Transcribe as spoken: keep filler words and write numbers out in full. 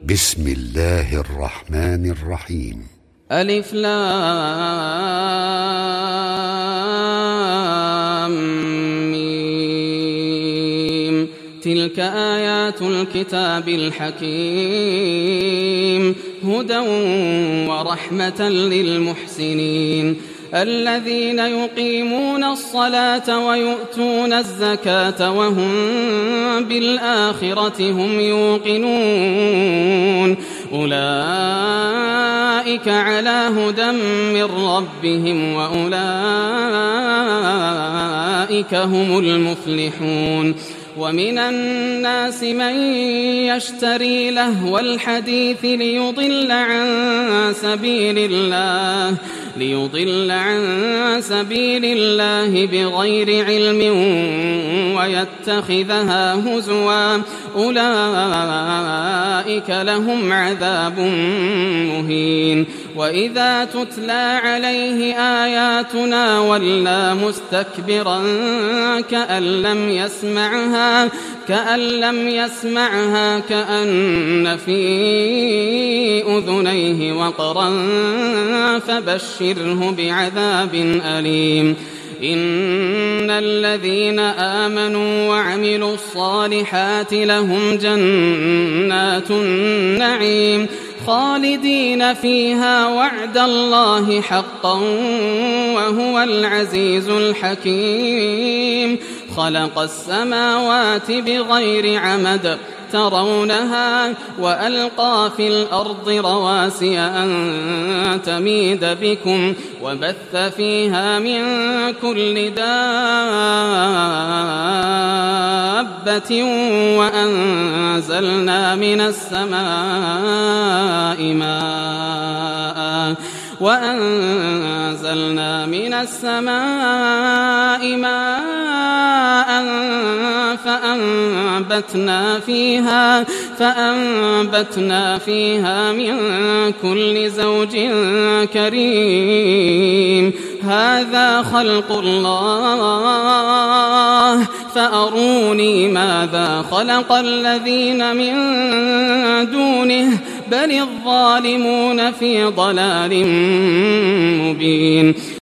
بسم الله الرحمن الرحيم. ألف لام ميم. تلك آيات الكتاب الحكيم هدى ورحمة للمحسنين الذين يقيمون الصلاة ويؤتون الزكاة وهم بالآخرة هم يوقنون أولئك على هدى من ربهم وأولئك هم المفلحون. ومن الناس من يشتري لهو الحديث ليضل عن سبيل الله ليضل عن سبيل الله بغير علم ويتخذها هزوا أولئك لهم عذاب مهين. وإذا تتلى عليه آياتنا ولى مستكبرا كأن لم يسمعها كأن لم يسمعها كأن في أذنيه وقرا فبشره بعذاب أليم. إن الذين آمنوا وعملوا الصالحات لهم جنات النعيم خالدين فيها وعد الله حقا وهو العزيز الحكيم. خلق السماوات بغير عمد ترونها وألقى في الأرض رواسي أن تميد بكم وبث فيها من كل دابة وأنزلنا من السماء ماء وأنزلنا من السماء ماء فأنبتنا فيها فأنبتنا فيها من كل زوج كريم. هذا خلق الله فأروني ماذا خلق الذين من دونه بل الظالمون في ضلال مبين.